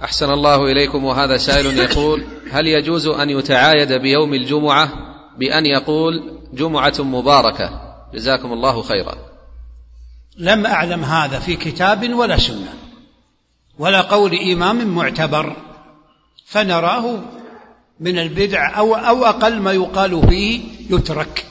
أحسن الله إليكم. وهذا سائل يقول: هل يجوز أن يتعايد بيوم الجمعة بأن يقول جمعة مباركة؟ جزاكم الله خيرا. لم أعلم هذا في كتاب ولا سنة ولا قول إمام معتبر، فنراه من البدع أو أقل ما يقال فيه يترك.